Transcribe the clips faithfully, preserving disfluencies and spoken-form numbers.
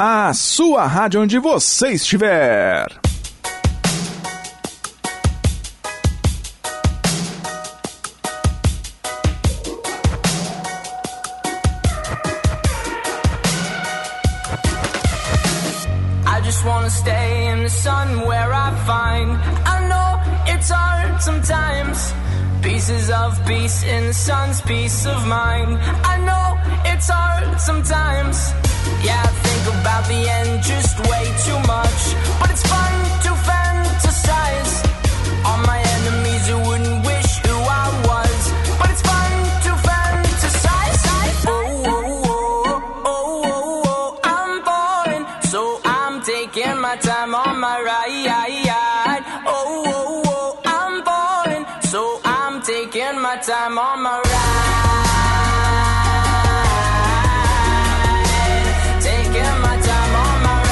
a sua rádio onde você estiver. Wanna stay in the sun where I find I know it's hard sometimes. Pieces of peace in the sun's peace of mind. I know it's hard sometimes. Yeah, I think about the end just way too much. But it's fun to fantasize on my enemies who wouldn't wish who I was. But it's fun to fantasize. Oh, oh, oh, oh, oh, oh, I'm falling, so I'm taking my time on my ride. Oh, oh, oh, I'm falling, so I'm taking my time on my ride. Taking my time on my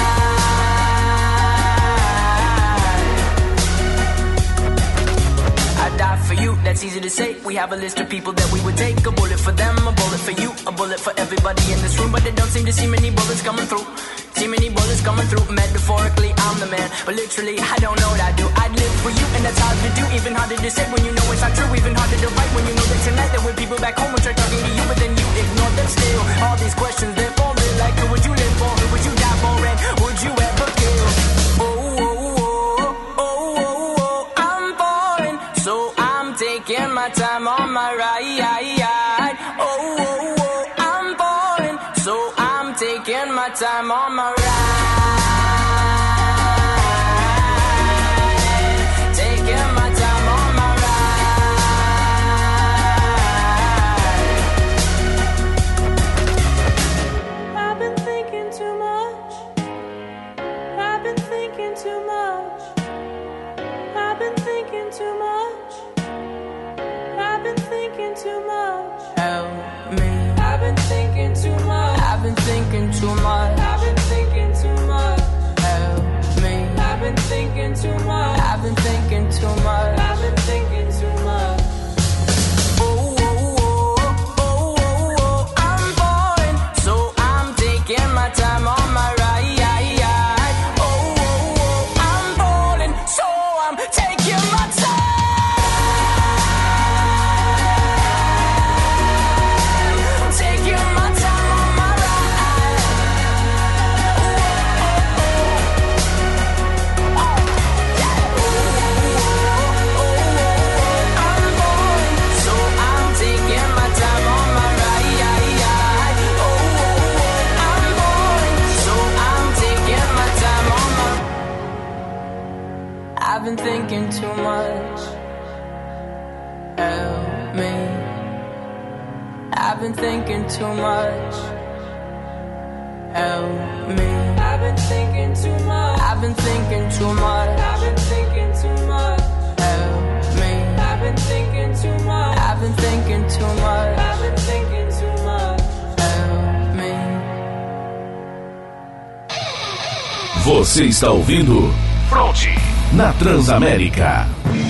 ride. I die for you, that's easy to say. We have a list of people that we would take. A bullet for them, a bullet for you, a bullet for everybody in this room. But they don't seem to see many bullets coming through. See many bullets coming through. Metaphorically, I'm the man, but literally, I don't know what I do. I'd live for you, and that's hard to do. Even harder to say when you know it's not true. Even harder to write when you know that tonight there were people back home who tried talking to you, but then you ignore them still. All these questions, they're falling. Like, who would you live for? Who would you die for? And would you ever kill? Oh, oh, oh, oh, oh, oh, I'm falling, so I'm taking my time on my ride. Oh, oh, oh, I'm falling, so I'm taking my time on my ride. Taking my time on my ride. I've been thinking too much. I've been thinking too much. I've been thinking too much. I've been thinking too much. Help me. I've been thinking too much. I've been thinking too much. I've been thinking too much. Help me. I've been thinking too much. I've been thinking too much. I've been thinking too much. Oh, oh, oh, oh, oh, oh, I'm falling, so I'm taking my time on my ride. Oh, oh, oh, I'm falling, so I'm taking my time. Taking my time on my ride. Oh, oh, yeah. Oh, oh, oh, I'm falling, so I'm taking my time on my ride. Oh, oh, oh, I'm falling, so I'm taking my time on my. I've been thinking too much. Help me. I've been thinking too much. Help me. I've been thinking too much. I've been thinking too much. I've been thinking too much. Help me. I've been thinking too much. I've been thinking too much. I've been thinking too much. Help me. Você está ouvindo Fronte na Transamérica.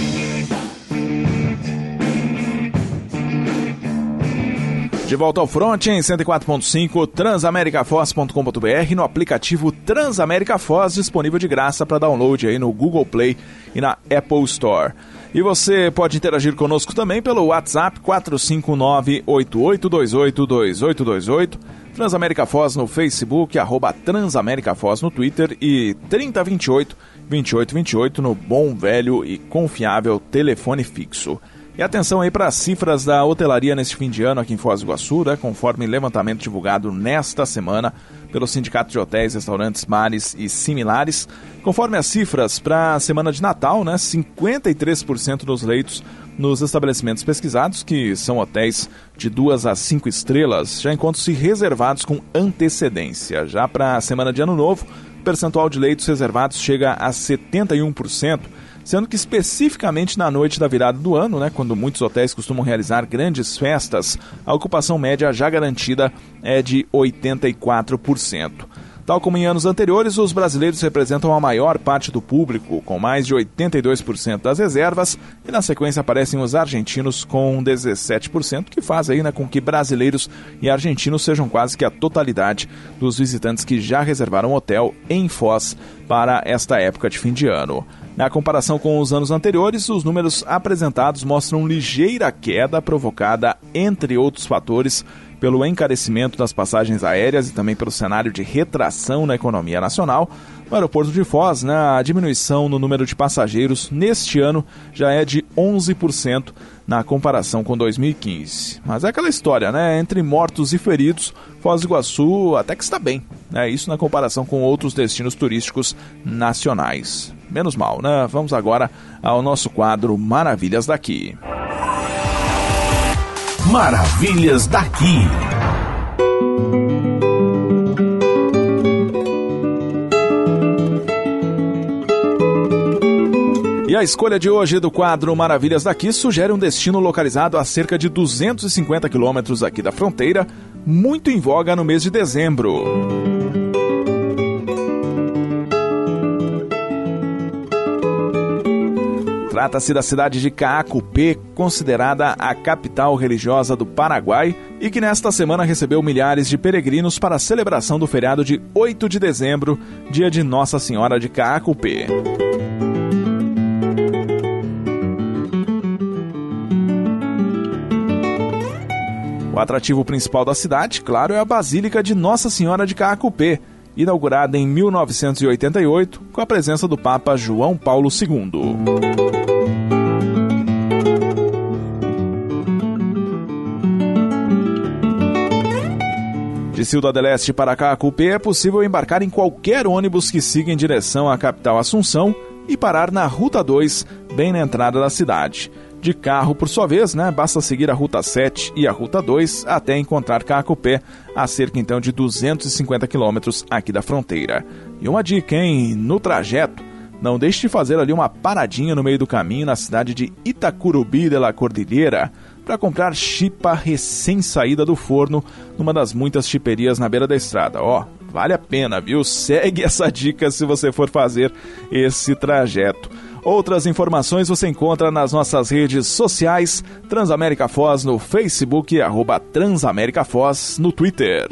De volta ao Front em cento e quatro ponto cinco, transamericafoz ponto com ponto b r, no aplicativo Transamérica Foz, disponível de graça para download aí no Google Play e na Apple Store. E você pode interagir conosco também pelo WhatsApp quatro cinco nove, oito oito dois oito, dois oito dois oito, Transamérica Foz no Facebook, arroba Transamérica Foz no Twitter e trinta vinte e oito, vinte e oito vinte e oito no bom, velho e confiável telefone fixo. E atenção aí para as cifras da hotelaria neste fim de ano aqui em Foz do Iguaçu, né, conforme levantamento divulgado nesta semana pelo Sindicato de Hotéis, Restaurantes, Bares e Similares. Conforme as cifras para a semana de Natal, né, cinquenta e três por cento dos leitos nos estabelecimentos pesquisados, que são hotéis de duas a cinco estrelas, já encontram-se reservados com antecedência. Já para a semana de Ano Novo, o percentual de leitos reservados chega a setenta e um por cento, sendo que especificamente na noite da virada do ano, né, quando muitos hotéis costumam realizar grandes festas, a ocupação média já garantida é de oitenta e quatro por cento. Tal como em anos anteriores, os brasileiros representam a maior parte do público, com mais de oitenta e dois por cento das reservas, e na sequência aparecem os argentinos com dezessete por cento, que faz aí, né, com que brasileiros e argentinos sejam quase que a totalidade dos visitantes que já reservaram hotel em Foz para esta época de fim de ano. Na comparação com os anos anteriores, os números apresentados mostram ligeira queda provocada, entre outros fatores, pelo encarecimento das passagens aéreas e também pelo cenário de retração na economia nacional. No aeroporto de Foz, né, a diminuição no número de passageiros neste ano já é de onze por cento na comparação com dois mil e quinze. Mas é aquela história, né? Entre mortos e feridos, Foz do Iguaçu até que está bem, né? Isso na comparação com outros destinos turísticos nacionais. Menos mal, né? Vamos agora ao nosso quadro Maravilhas daqui. Maravilhas daqui. E a escolha de hoje do quadro Maravilhas daqui sugere um destino localizado a cerca de duzentos e cinquenta quilômetros aqui da fronteira, muito em voga no mês de dezembro. Trata-se da cidade de Caacupé, considerada a capital religiosa do Paraguai e que nesta semana recebeu milhares de peregrinos para a celebração do feriado de oito de dezembro, dia de Nossa Senhora de Caacupé. O atrativo principal da cidade, claro, é a Basílica de Nossa Senhora de Caacupé, inaugurada em mil novecentos e oitenta e oito, com a presença do Papa João Paulo segundo. De Ciudad del Este para Caacupé é possível embarcar em qualquer ônibus que siga em direção à capital Assunção e parar na Ruta dois, bem na entrada da cidade. De carro, por sua vez, né, basta seguir a Ruta sete e a Ruta dois até encontrar Caacupé, a cerca então de duzentos e cinquenta quilômetros aqui da fronteira. E uma dica, hein? No trajeto, não deixe de fazer ali uma paradinha no meio do caminho na cidade de Itacurubi de la Cordilheira para comprar chipa recém-saída do forno numa das muitas chiperias na beira da estrada. Ó, vale a pena, viu? Segue essa dica se você for fazer esse trajeto. Outras informações você encontra nas nossas redes sociais, Transamérica Foz no Facebook, arroba Transamérica Foz no Twitter.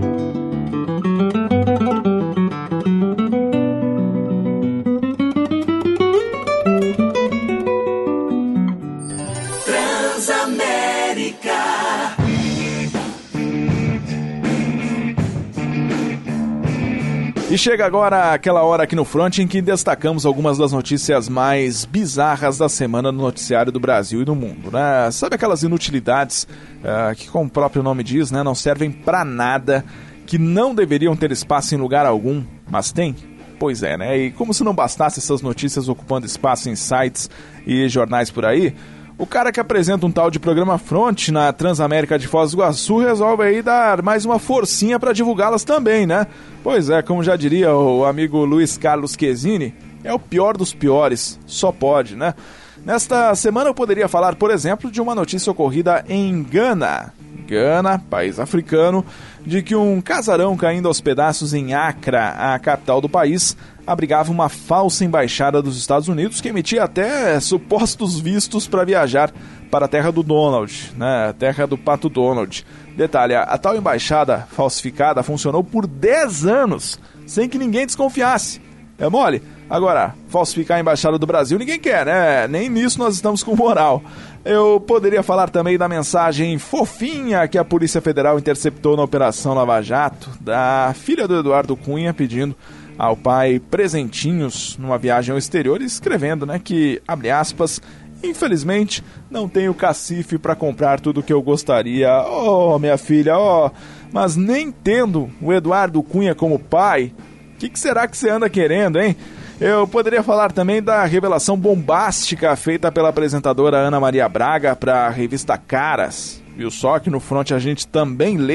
E chega agora aquela hora aqui no Front em que destacamos algumas das notícias mais bizarras da semana no noticiário do Brasil e do mundo, né? Sabe aquelas inutilidades uh, que, como o próprio nome diz, né, não servem pra nada, que não deveriam ter espaço em lugar algum, mas tem? Pois é, né? E como se não bastasse essas notícias ocupando espaço em sites e jornais por aí, o cara que apresenta um tal de programa Front na Transamérica de Foz do Iguaçu resolve aí dar mais uma forcinha para divulgá-las também, né? Pois é, como já diria o amigo Luiz Carlos Chiesini, é o pior dos piores, só pode, né? Nesta semana eu poderia falar, por exemplo, de uma notícia ocorrida em Gana, Gana, país africano, de que um casarão caindo aos pedaços em Accra, a capital do país, abrigava uma falsa embaixada dos Estados Unidos que emitia até supostos vistos para viajar para a terra do Donald, né? A terra do Pato Donald. Detalhe, a tal embaixada falsificada funcionou por dez anos, sem que ninguém desconfiasse. É mole? Agora, falsificar a embaixada do Brasil ninguém quer, né? Nem nisso nós estamos com moral. Eu poderia falar também da mensagem fofinha que a Polícia Federal interceptou na Operação Lava Jato, da filha do Eduardo Cunha pedindo ao pai presentinhos numa viagem ao exterior, escrevendo, né, que, abre aspas, infelizmente não tenho cacife para comprar tudo que eu gostaria. Oh, minha filha, oh, mas nem tendo o Eduardo Cunha como pai, o que, que será que você anda querendo, hein? Eu poderia falar também da revelação bombástica feita pela apresentadora Ana Maria Braga para a revista Caras. Viu só que no Front a gente também lê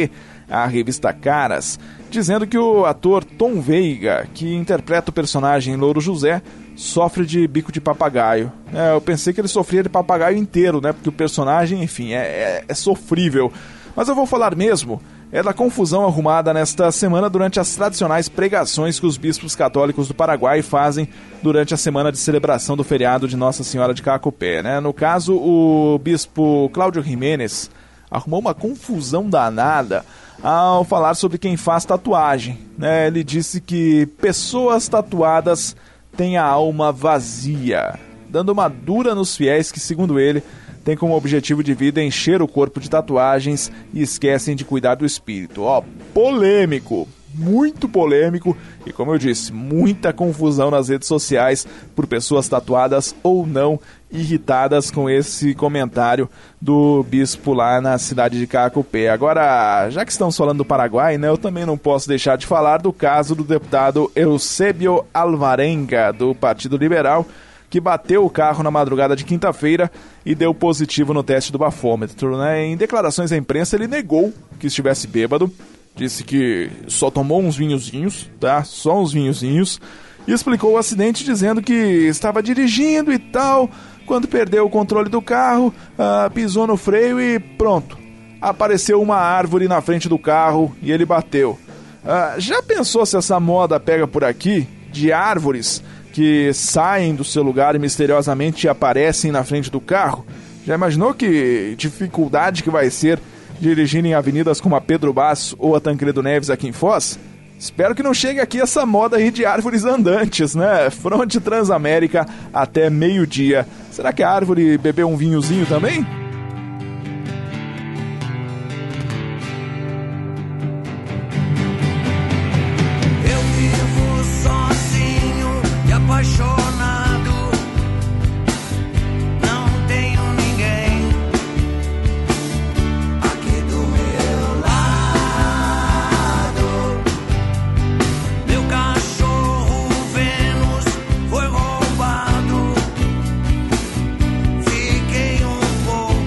à revista Caras, dizendo que o ator Tom Veiga, que interpreta o personagem Louro José, sofre de bico de papagaio. É, eu pensei que ele sofria de papagaio inteiro, né? Porque o personagem, enfim, é, é, é sofrível. Mas eu vou falar mesmo é da confusão arrumada nesta semana durante as tradicionais pregações que os bispos católicos do Paraguai fazem durante a semana de celebração do feriado de Nossa Senhora de Cacupé, né? No caso, o bispo Cláudio Jiménez arrumou uma confusão danada ao falar sobre quem faz tatuagem, né? Ele disse que pessoas tatuadas têm a alma vazia, dando uma dura nos fiéis que, segundo ele, tem como objetivo de vida encher o corpo de tatuagens e esquecem de cuidar do espírito. Ó, polêmico, muito polêmico e, como eu disse, muita confusão nas redes sociais por pessoas tatuadas ou não, irritadas com esse comentário do bispo lá na cidade de Cacupé. Agora, já que estamos falando do Paraguai, né, eu também não posso deixar de falar do caso do deputado Eusébio Alvarenga, do Partido Liberal, que bateu o carro na madrugada de quinta-feira e deu positivo no teste do bafômetro, né? Em declarações à imprensa, ele negou que estivesse bêbado, disse que só tomou uns vinhozinhos, tá? Só uns vinhozinhos, e explicou o acidente dizendo que estava dirigindo e tal, quando perdeu o controle do carro, ah, pisou no freio e pronto. Apareceu uma árvore na frente do carro e ele bateu. Ah, já pensou se essa moda pega por aqui, de árvores que saem do seu lugar e misteriosamente aparecem na frente do carro? Já imaginou que dificuldade que vai ser dirigir em avenidas como a Pedro Basso ou a Tancredo Neves aqui em Foz? Espero que não chegue aqui essa moda aí de árvores andantes, né? Fronte Transamérica até meio-dia. Será que a árvore bebeu um vinhozinho também? Apaixonado, não tenho ninguém aqui do meu lado. Meu cachorro Vênus foi roubado. Fiquei um pouco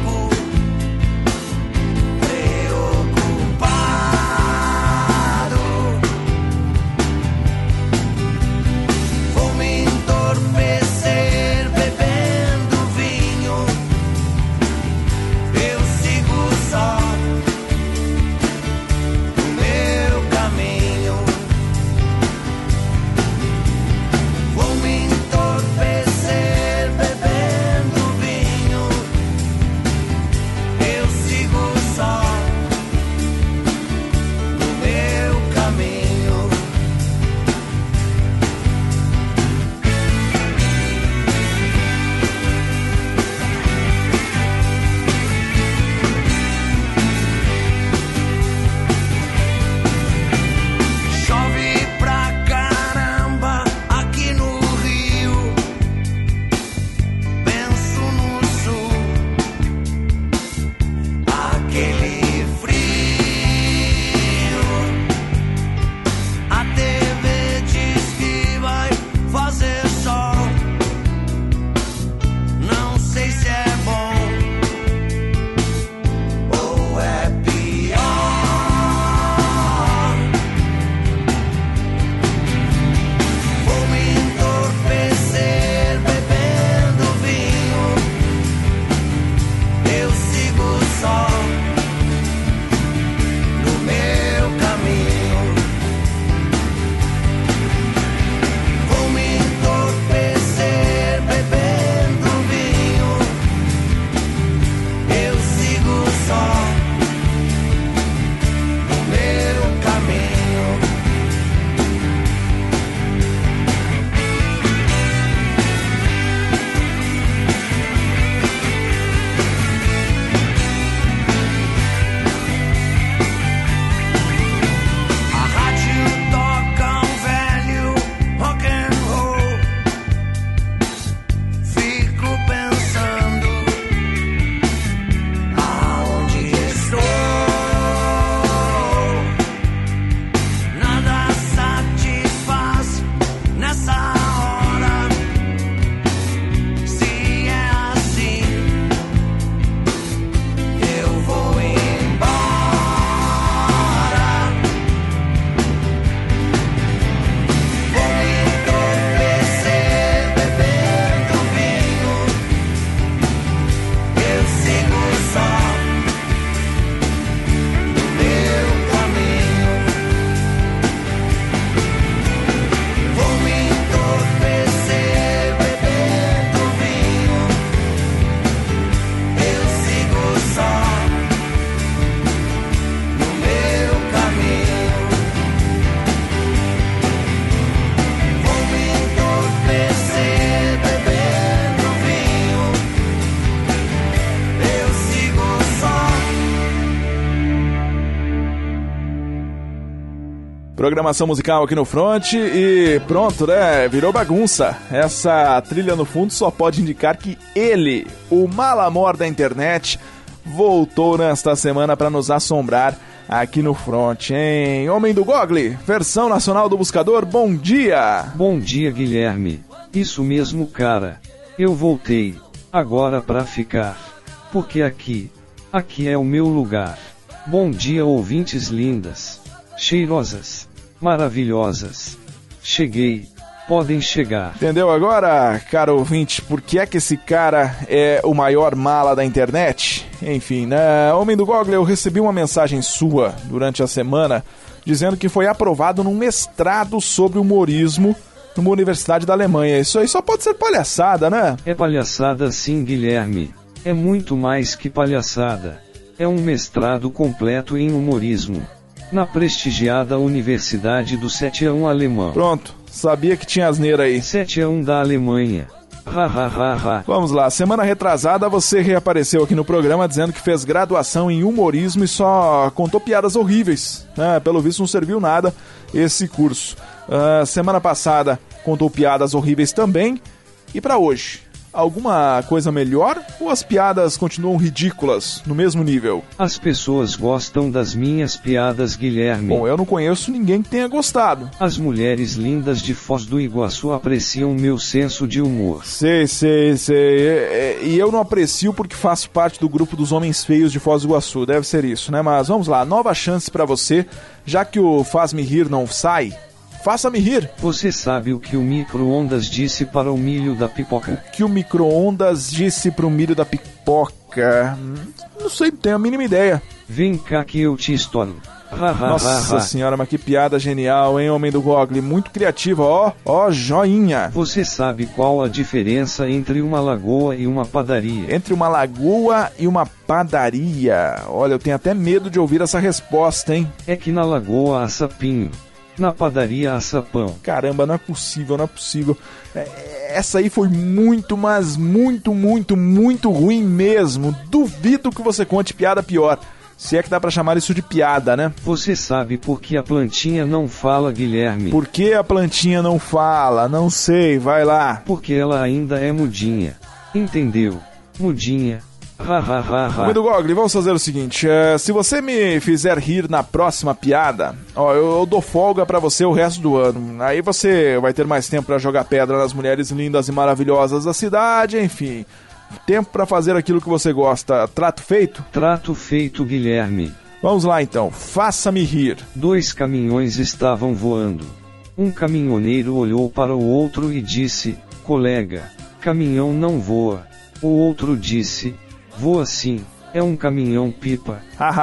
Programação musical aqui no Front e pronto, né? Virou bagunça. Essa trilha no fundo só pode indicar que ele, o Malamor da internet, voltou nesta semana para nos assombrar aqui no Front, hein? Homem do Google, versão nacional do buscador, bom dia! Bom dia, Guilherme. Isso mesmo, cara. Eu voltei. Agora pra ficar. Porque aqui, aqui é o meu lugar. Bom dia, ouvintes lindas, cheirosas, maravilhosas. Cheguei. Podem chegar. Entendeu agora, caro ouvinte, por que é que esse cara é o maior mala da internet? Enfim, né? Homem do Google, eu recebi uma mensagem sua durante a semana dizendo que foi aprovado num mestrado sobre humorismo numa universidade da Alemanha. Isso aí só pode ser palhaçada, né? É palhaçada sim, Guilherme. É muito mais que palhaçada. É um mestrado completo em humorismo. Na prestigiada Universidade do sete a um alemão. Pronto, sabia que tinha asneira aí. sete a um da Alemanha. Ha, ha, ha, ha. Vamos lá, semana retrasada você reapareceu aqui no programa dizendo que fez graduação em humorismo e só contou piadas horríveis, né? Pelo visto não serviu nada esse curso. Uh, semana passada contou piadas horríveis também. E pra hoje, alguma coisa melhor ou as piadas continuam ridículas, no mesmo nível? As pessoas gostam das minhas piadas, Guilherme. Bom, eu não conheço ninguém que tenha gostado. As mulheres lindas de Foz do Iguaçu apreciam meu senso de humor. Sei, sei, sei. E eu não aprecio porque faço parte do grupo dos homens feios de Foz do Iguaçu. Deve ser isso, né? Mas vamos lá, nova chance pra você. Já que o Faz-me Rir não sai, faça-me rir. Você sabe o que o micro-ondas disse para o milho da pipoca? O que o micro-ondas disse para o milho da pipoca? Não sei, não tenho a mínima ideia. Vem cá que eu te estouro. Ha, ha, Nossa ha, ha. senhora, mas que piada genial, hein, Homem do Google? Muito criativa, ó, ó, joinha. Você sabe qual a diferença entre uma lagoa e uma padaria? Entre uma lagoa e uma padaria. Olha, eu tenho até medo de ouvir essa resposta, hein? É que na lagoa há sapinho. Na padaria há sapão. Caramba, não é possível, não é possível. É, essa aí foi muito, mas muito, muito, muito ruim mesmo. Duvido que você conte piada pior. Se é que dá pra chamar isso de piada, né? Você sabe por que a plantinha não fala, Guilherme? Por que a plantinha não fala? Não sei, vai lá. Porque ela ainda é mudinha. Entendeu? Mudinha. Ha, ha, ha, ha. Homem do Google, vamos fazer o seguinte, uh, se você me fizer rir na próxima piada, ó, eu, eu dou folga pra você o resto do ano. Aí você vai ter mais tempo pra jogar pedra nas mulheres lindas e maravilhosas da cidade, enfim. Tempo pra fazer aquilo que você gosta. Trato feito? Trato feito, Guilherme. Vamos lá então, faça-me rir. Dois caminhões estavam voando. Um caminhoneiro olhou para o outro e disse: colega, caminhão não voa. O outro disse: voa sim, é um caminhão pipa.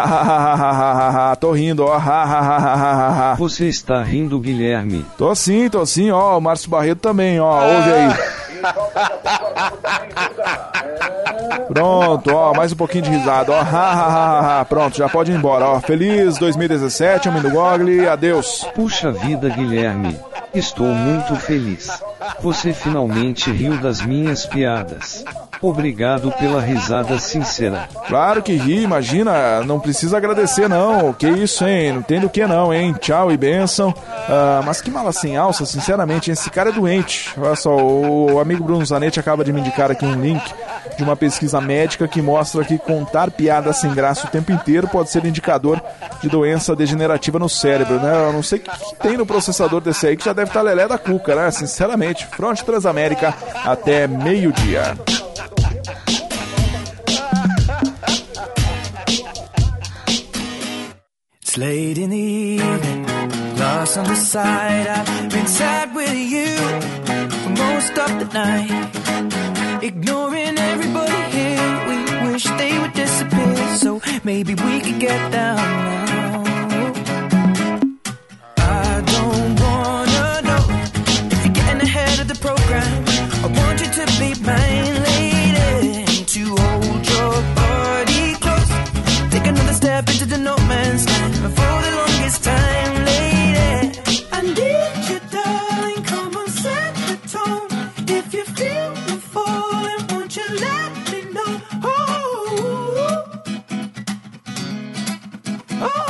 Tô rindo, ó. Você está rindo, Guilherme? Tô sim, tô sim, ó. O Márcio Barreto também, ó. Ouve aí. Pronto, ó. Mais um pouquinho de risada, ó. Pronto, já pode ir embora, ó. Feliz dois mil e dezessete, Homem do Google. Adeus. Puxa vida, Guilherme. Estou muito feliz. Você finalmente riu das minhas piadas. Obrigado pela risada sincera. Claro que ri, imagina, não precisa agradecer não, que isso, hein, não tem do que não, hein, tchau e bênção. Ah, mas que mala sem alça, sinceramente, esse cara é doente. Olha só, o amigo Bruno Zanetti acaba de me indicar aqui um link de uma pesquisa médica que mostra que contar piadas sem graça o tempo inteiro pode ser indicador de doença degenerativa no cérebro, né? Eu não sei o que, que tem no processador desse aí que já deve estar lelé da cuca, né? Sinceramente, Front Transamérica até meio-dia. It's late in the evening, lost on the side. I've been sad with you for most of the night, ignoring everybody here. We wish they would disappear, so maybe we could get down now. I don't wanna know if you're getting ahead of the program. I want you to be mine, lady, to hold your body close. Take another step into the no man's land. For the longest time, lady, I need you, darling. Come on, set the tone. If you feel the falling, won't you let me know? Oh, oh.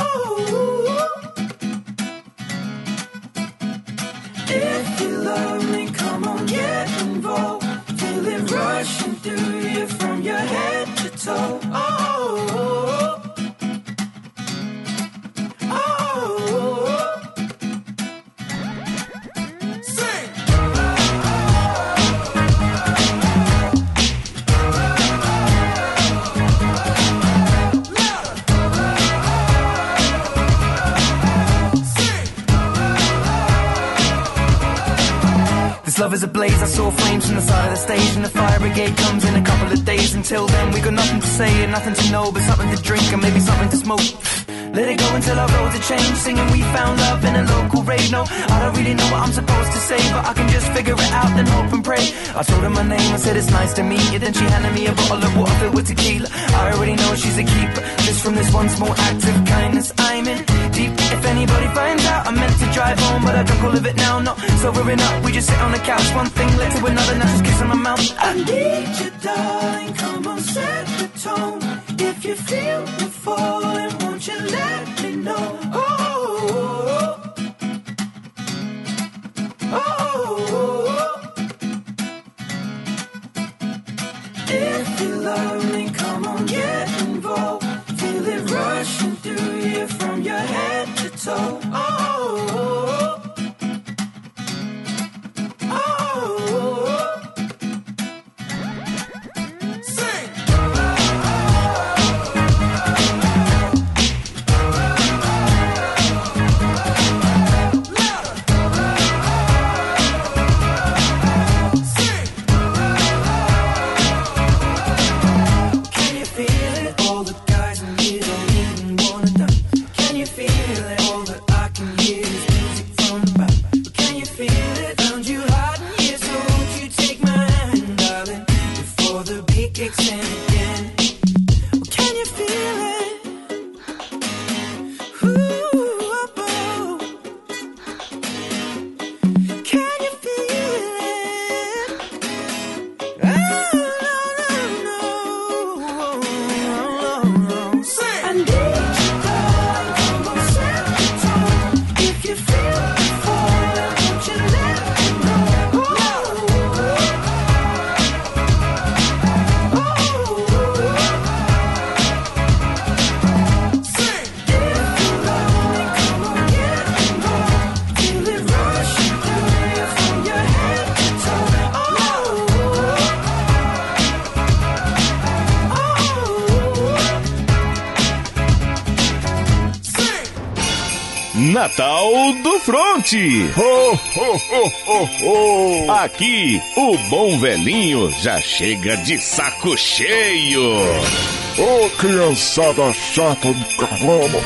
This love is a blaze, I saw flames from the side of the stage, and the fire brigade comes in a couple of days. Until then we got nothing to say and nothing to know, but something to drink and maybe something to smoke. Let it go until our roads are changed, singing we found love in a local rave. No, I don't really know what I'm supposed to say, but I can just figure it out and hope and pray. I told her my name, I said it's nice to meet you, then she handed me a bottle of water filled with tequila. I already know she's a keeper, just from this one small act of kindness I'm in deep. If anybody finds out, I meant to drive home, but I drunk all of it now, not sobering up. We just sit on the couch, one thing led to another, now just kissing my mouth. I need you, darling, come on, set the tone. If you feel the falling, won't you let me know? Oh, oh, oh, oh, oh. If you love me, come on, get involved. Feel it rushing through you from your head to toe. Oh, oh, oh. Natal do Fronte. Ho, ho, ho, ho, ho. Aqui, o bom velhinho já chega de saco cheio. Ô, criançada chata do caramba.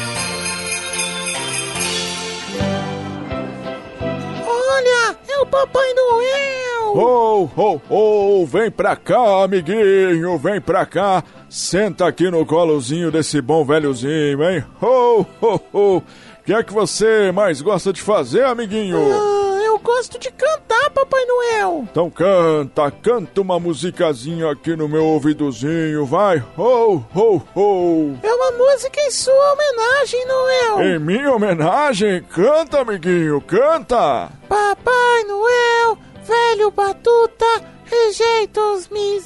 Olha, é o Papai Noel. Ho, ho, ho, vem pra cá, amiguinho, vem pra cá. Senta aqui no colozinho desse bom velhozinho, hein? Ho, ho, ho. O que é que você mais gosta de fazer, amiguinho? Ah, eu gosto de cantar, Papai Noel. Então canta, canta uma musicazinha aqui no meu ouvidozinho, vai. Ho, ho, ho. É uma música em sua homenagem, Noel. Em minha homenagem? Canta, amiguinho, canta. Papai Noel, velho batuta, rejeita os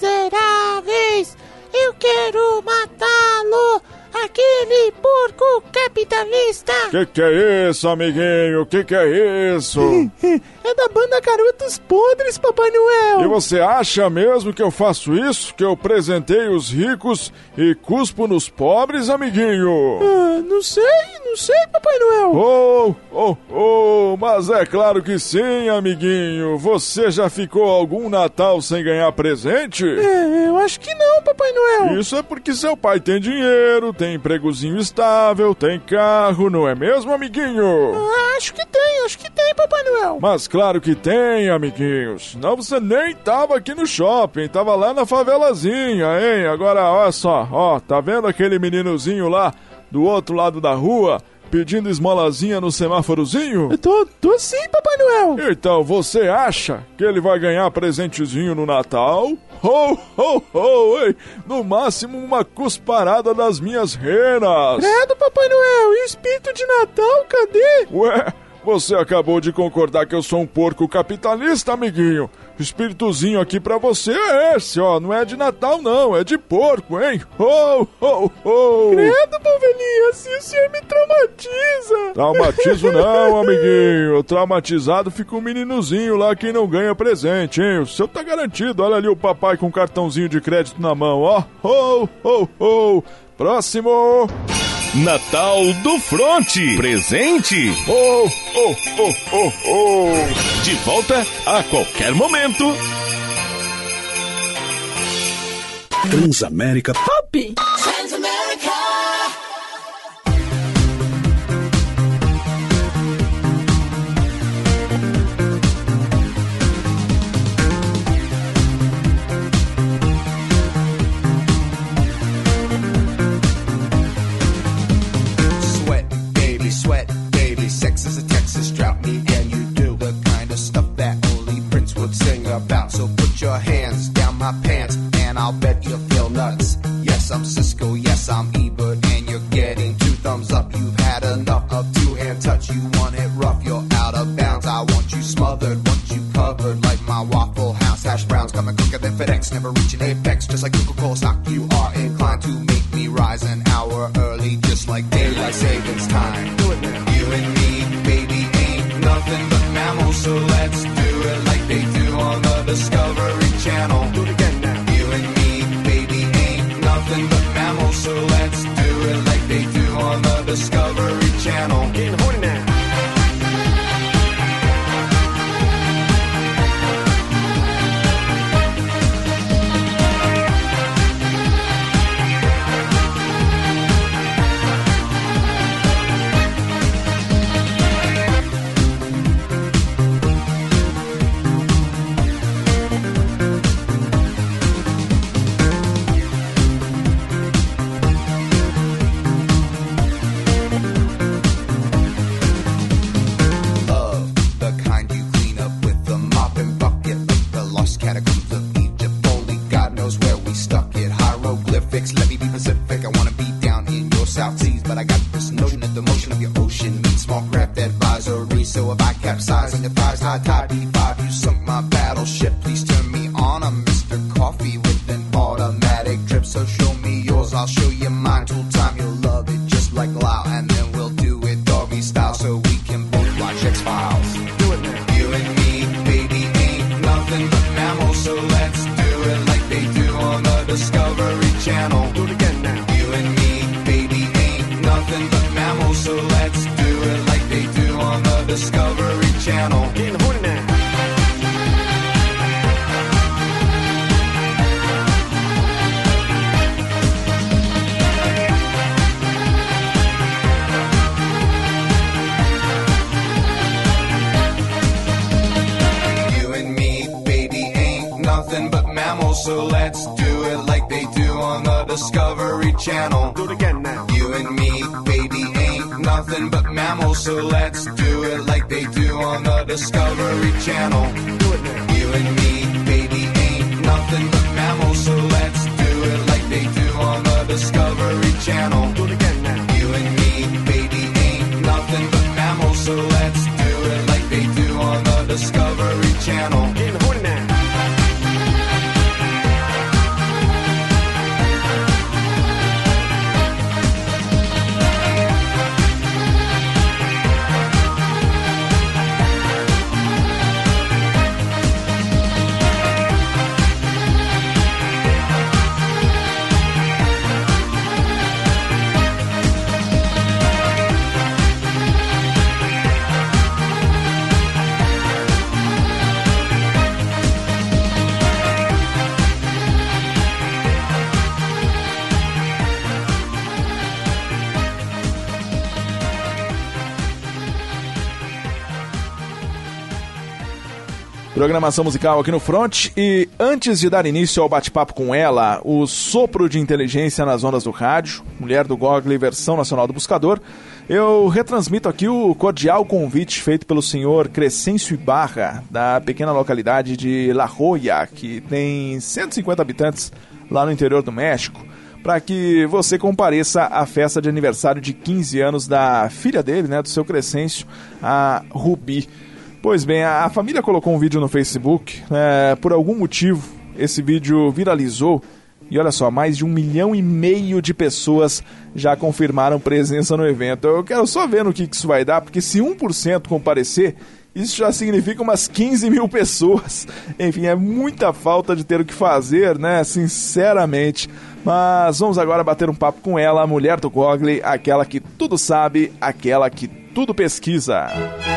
miseráveis. Eu quero matá-lo, aquele porco capitalista. Que que é isso, amiguinho? Que que é isso? É da banda Garotos Podres, Papai Noel. E você acha mesmo que eu faço isso? Que eu presentei os ricos e cuspo nos pobres, amiguinho? Ah, não sei, não sei, Papai Noel. Oh, oh, oh, mas é claro que sim, amiguinho. Você já ficou algum Natal sem ganhar presente? É, eu acho que não, Papai Noel. Isso é porque seu pai tem dinheiro, tem empregozinho estável, tem carro, não é mesmo, amiguinho? Ah, acho que tem, acho que tem, Papai Noel. Mas claro que tem, amiguinhos. Senão você nem tava aqui no shopping, tava lá na favelazinha, hein? Agora, olha só, ó, tá vendo aquele meninozinho lá do outro lado da rua pedindo esmolazinha no semáforozinho? Eu tô, tô sim, Papai Noel. Então, você acha que ele vai ganhar presentezinho no Natal? Ho, ho, ho, ei! No máximo uma cusparada das minhas renas. Credo, Papai Noel, e o espírito de Natal, cadê? Ué, você acabou de concordar que eu sou um porco capitalista, amiguinho. O espíritozinho aqui pra você é esse, ó. Não é de Natal, não. É de porco, hein? Ho, ho, ho. Credo, Pavelinho, assim o senhor me traumatiza. Traumatizo não, amiguinho. Traumatizado fica um meninozinho lá que não ganha presente, hein? O seu tá garantido. Olha ali o papai com um cartãozinho de crédito na mão, ó. Ho, ho, ho. Próximo. Natal do Fronte. Presente. Oh, oh, oh, oh, oh. De volta a qualquer momento. Transamérica Pop. Transamérica. Sweat, baby, sweat, baby. Sex is a Texas drought. Me and you do the kind of stuff that only Prince would sing about. So put your hands down my pants, and I'll bet you'll feel nuts. Yes, I'm Cisco, yes, I'm Ebert, and you're getting two thumbs up. You've had enough of two-hand touch. You want it rough, you're out of bounds. I want you smothered, want you covered like my Waffle House hash browns. Coming quicker than FedEx, never reaching apex. Just like Coca-Cola stock, you are inclined to make me rise an hour early, just like daylight savings time. Do it now. You and me, baby, ain't nothing but mammals, so let's do it like they do on the Discovery Channel. Do it again now. You and me, baby, ain't nothing but mammals, so let's do it like they do on the Discovery Channel. Getting horny now. So let's do it like they do on the Discovery Channel. Do it again now. You and me, baby, ain't nothing but mammals. So let's do it like they do on the Discovery Channel. Do it now. You and me, baby, ain't nothing but mammals. So let's do it like they do on the Discovery Channel. Do it again now. You and me, baby, ain't nothing but mammals. So let's do it like they do on the Discovery Channel. Getting horny now. Programação musical aqui no Front, e antes de dar início ao bate-papo com ela, o sopro de inteligência nas ondas do rádio, mulher do Google e versão nacional do buscador, eu retransmito aqui o cordial convite feito pelo senhor Crescêncio Ibarra, da pequena localidade de La Joya, que tem cento e cinquenta habitantes lá no interior do México, para que você compareça à festa de aniversário de quinze anos da filha dele, né, do seu Crescêncio, a Rubi. Pois bem, a família colocou um vídeo no Facebook, é, por algum motivo esse vídeo viralizou, e olha só, mais de um milhão e meio de pessoas já confirmaram presença no evento. Eu quero só ver no que isso vai dar, porque se um por cento comparecer, Isso já significa umas quinze mil pessoas. Enfim, é muita falta de ter o que fazer, né? Sinceramente. Mas vamos agora bater um papo com ela, a mulher do Google, aquela que tudo sabe, aquela que tudo pesquisa.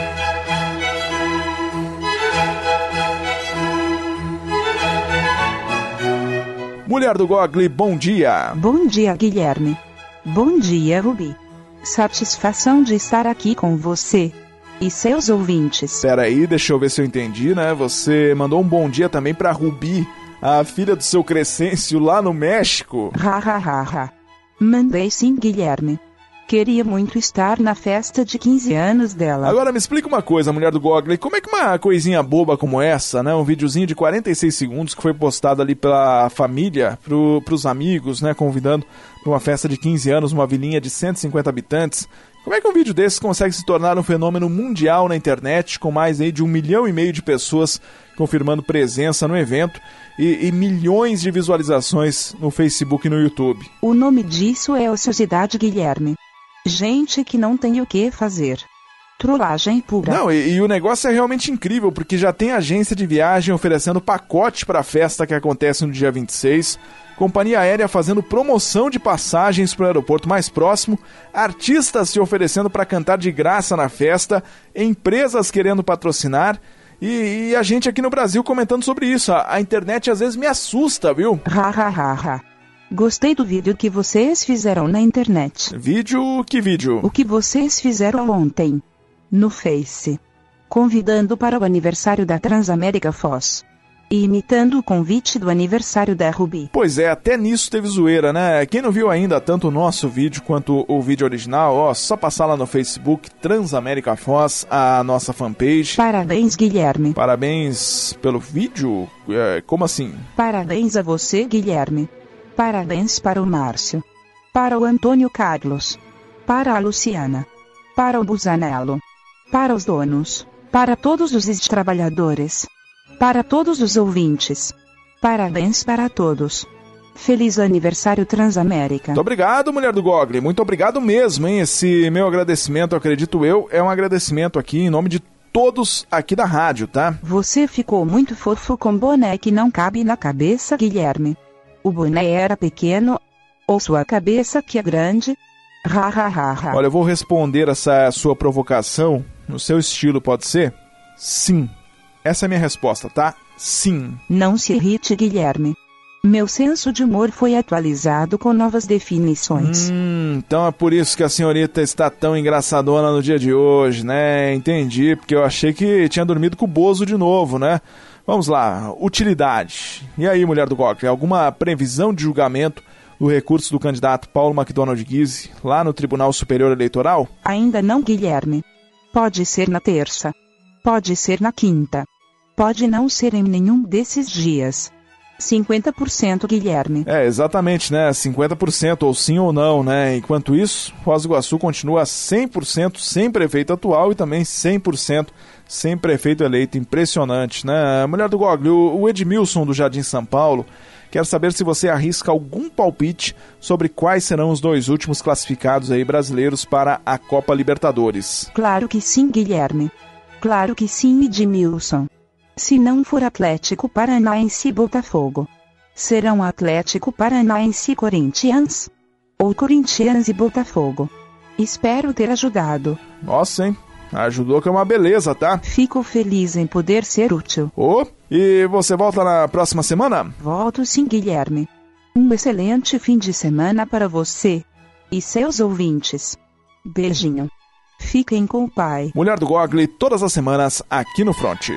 Mulher do Google, bom dia. Bom dia, Guilherme. Bom dia, Rubi. Satisfação de estar aqui com você e seus ouvintes. Pera aí, deixa eu ver se eu entendi, né? Você mandou um bom dia também pra Rubi, a filha do seu Crescêncio lá no México. Ha, ha, ha, ha. Mandei sim, Guilherme. Queria muito estar na festa de quinze anos dela. Agora me explica uma coisa, mulher do Google, como é que uma coisinha boba como essa, né, um videozinho de quarenta e seis segundos que foi postado ali pela família, pro, pros amigos, né, convidando para uma festa de quinze anos, uma vilinha de cento e cinquenta habitantes, como é que um vídeo desses consegue se tornar um fenômeno mundial na internet, com mais aí de um milhão e meio de pessoas confirmando presença no evento e, e milhões de visualizações no Facebook e no YouTube? O nome disso é ociosidade, Guilherme. Gente que não tem o que fazer. Trollagem pura. Não, e, e o negócio é realmente incrível, porque já tem agência de viagem oferecendo pacote para a festa que acontece no dia vinte e seis, companhia aérea fazendo promoção de passagens para o aeroporto mais próximo, artistas se oferecendo para cantar de graça na festa, empresas querendo patrocinar e, e a gente aqui no Brasil comentando sobre isso. A, a internet às vezes me assusta, viu? Ha, ha, ha, ha. Gostei do vídeo que vocês fizeram na internet. Vídeo? Que vídeo? O que vocês fizeram ontem, no Face, convidando para o aniversário da Transamérica Foz, e imitando o convite do aniversário da Rubi. Pois é, até nisso teve zoeira, né? Quem não viu ainda tanto o nosso vídeo quanto o vídeo original, ó, só passar lá no Facebook, Transamérica Foz, a nossa fanpage. Parabéns, Guilherme. Parabéns pelo vídeo? É, como assim? Parabéns a você, Guilherme. Parabéns para o Márcio, para o Antônio Carlos, para a Luciana, para o Busanello, para os donos, para todos os trabalhadores, para todos os ouvintes. Parabéns para todos. Feliz aniversário Transamérica. Muito obrigado, mulher do Google. Muito obrigado mesmo, hein? Esse meu agradecimento, acredito eu, é um agradecimento aqui em nome de todos aqui da rádio, tá? Você ficou muito fofo com boné que não cabe na cabeça, Guilherme. O boné era pequeno, ou sua cabeça que é grande? Ha, ha, ha, ha. Olha, eu vou responder essa sua provocação no seu estilo, pode ser? Sim. Essa é a minha resposta, tá? Sim. Não se irrite, Guilherme. Meu senso de humor foi atualizado com novas definições. Hum, então é por isso que a senhorita está tão engraçadona no dia de hoje, né? Entendi, porque eu achei que tinha dormido com o Bozo de novo, né? Vamos lá, utilidade. E aí, mulher do Google, alguma previsão de julgamento do recurso do candidato Paulo McDonald Guise lá no Tribunal Superior Eleitoral? Ainda não, Guilherme. Pode ser na terça. Pode ser na quinta. Pode não ser em nenhum desses dias. cinquenta por cento, Guilherme. É, exatamente, né? cinquenta por cento, ou sim ou não, né? Enquanto isso, Foz do Iguaçu continua cem por cento sem prefeito atual e também cem por cento sem prefeito eleito. Impressionante, né? Mulher do Google, o Edmilson do Jardim São Paulo quer saber se você arrisca algum palpite sobre quais serão os dois últimos classificados aí brasileiros para a Copa Libertadores. Claro que sim, Guilherme. Claro que sim, Edmilson. Se não for Atlético Paranaense e Botafogo, serão Atlético Paranaense e Corinthians? Ou Corinthians e Botafogo? Espero ter ajudado. Nossa, hein? Ajudou, que é uma beleza, tá? Fico feliz em poder ser útil. Ô, oh, e você volta na próxima semana? Volto sim, Guilherme. Um excelente fim de semana para você e seus ouvintes. Beijinho. Fiquem com o pai. Mulher do Google, todas as semanas aqui no Front.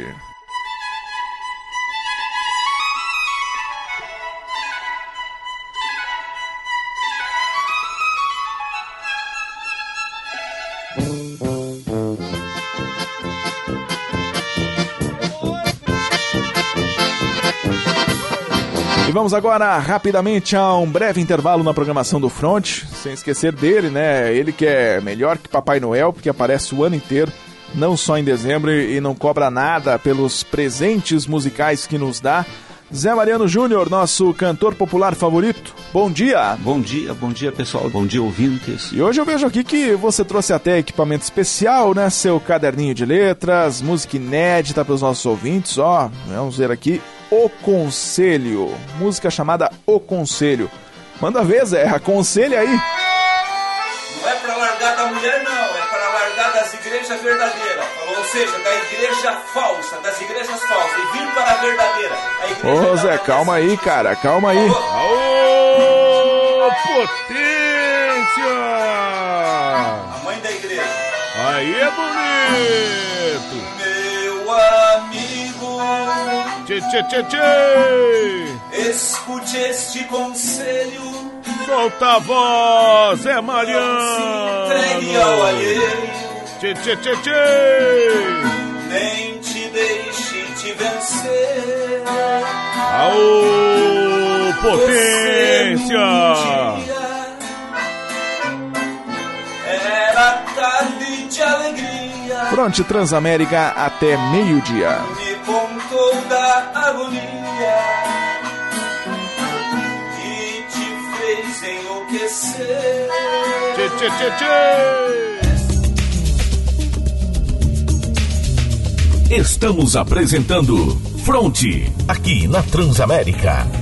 E vamos agora rapidamente a um breve intervalo na programação do Front, sem esquecer dele, né? Ele que é melhor que Papai Noel, porque aparece o ano inteiro, não só em dezembro, e não cobra nada pelos presentes musicais que nos dá. Zé Mariano Júnior, nosso cantor popular favorito. Bom dia. Bom dia, bom dia pessoal, bom dia ouvintes. E hoje eu vejo aqui que você trouxe até equipamento especial, né? Seu caderninho de letras, música inédita para os nossos ouvintes, ó. Vamos ver aqui, O Conselho, música chamada O Conselho. Manda ver, Zé, aconselha aí. Não é para largar da mulher, não, é para largar das igrejas verdadeiras. Ou seja, da igreja falsa, das igrejas falsas, e vir para a verdadeira. Ô, Zé, calma aí, cara, calma aí. Aô, potência! A mãe da igreja. Aí é bonito! Meu amigo, tchê, tchê, tchê, tchê. Escute este conselho. Solta a voz, Zé Mariano! Entregue ao alheio. Tchê, tchê, tchê, tchê. Nem te deixe te vencer. Aô, potência! Era tarde de alegria. Fronte Transamérica até meio-dia. Me contou da agonia e te fez enlouquecer. Tchê, tchê, tchê, tchê. Estamos apresentando Fronte, aqui na Transamérica.